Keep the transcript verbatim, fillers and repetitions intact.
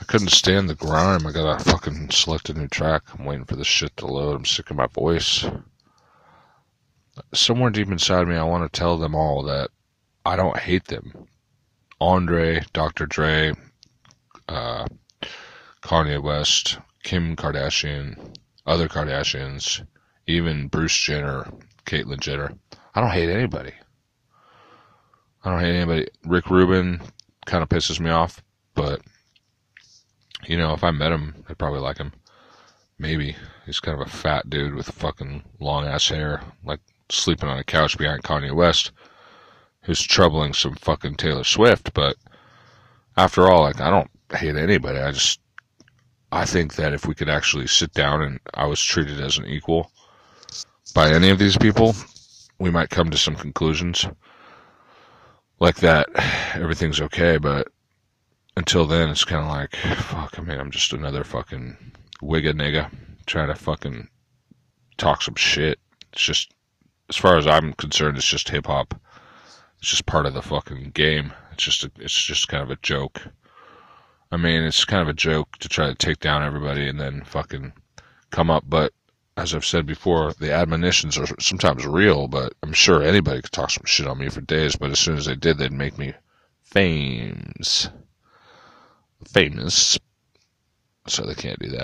I couldn't stand the grime. I gotta fucking select a new track. I'm waiting for this shit to load. I'm sick of my voice. Somewhere deep inside me, I want to tell them all that I don't hate them. Andre, Doctor Dre, uh, Kanye West, Kim Kardashian, other Kardashians, even Bruce Jenner, Caitlyn Jenner. I don't hate anybody. I don't hate anybody. Rick Rubin kind of pisses me off, but, you know, if I met him, I'd probably like him. Maybe. He's kind of a fat dude with fucking long-ass hair, like sleeping on a couch behind Kanye West, who's troubling some fucking Taylor Swift, but after all, like, I don't hate anybody. I just, I think that if we could actually sit down and I was treated as an equal by any of these people, we might come to some conclusions like that. Everything's okay, but until then, it's kind of like, fuck, I mean, I'm just another fucking wigga nigga trying to fucking talk some shit. It's just, as far as I'm concerned, it's just hip hop. It's just part of the fucking game. It's just, a, it's just kind of a joke. I mean, it's kind of a joke to try to take down everybody and then fucking come up. But as I've said before, the admonitions are sometimes real. But I'm sure anybody could talk some shit on me for days. But as soon as they did, they'd make me famous. Famous. So they can't do that.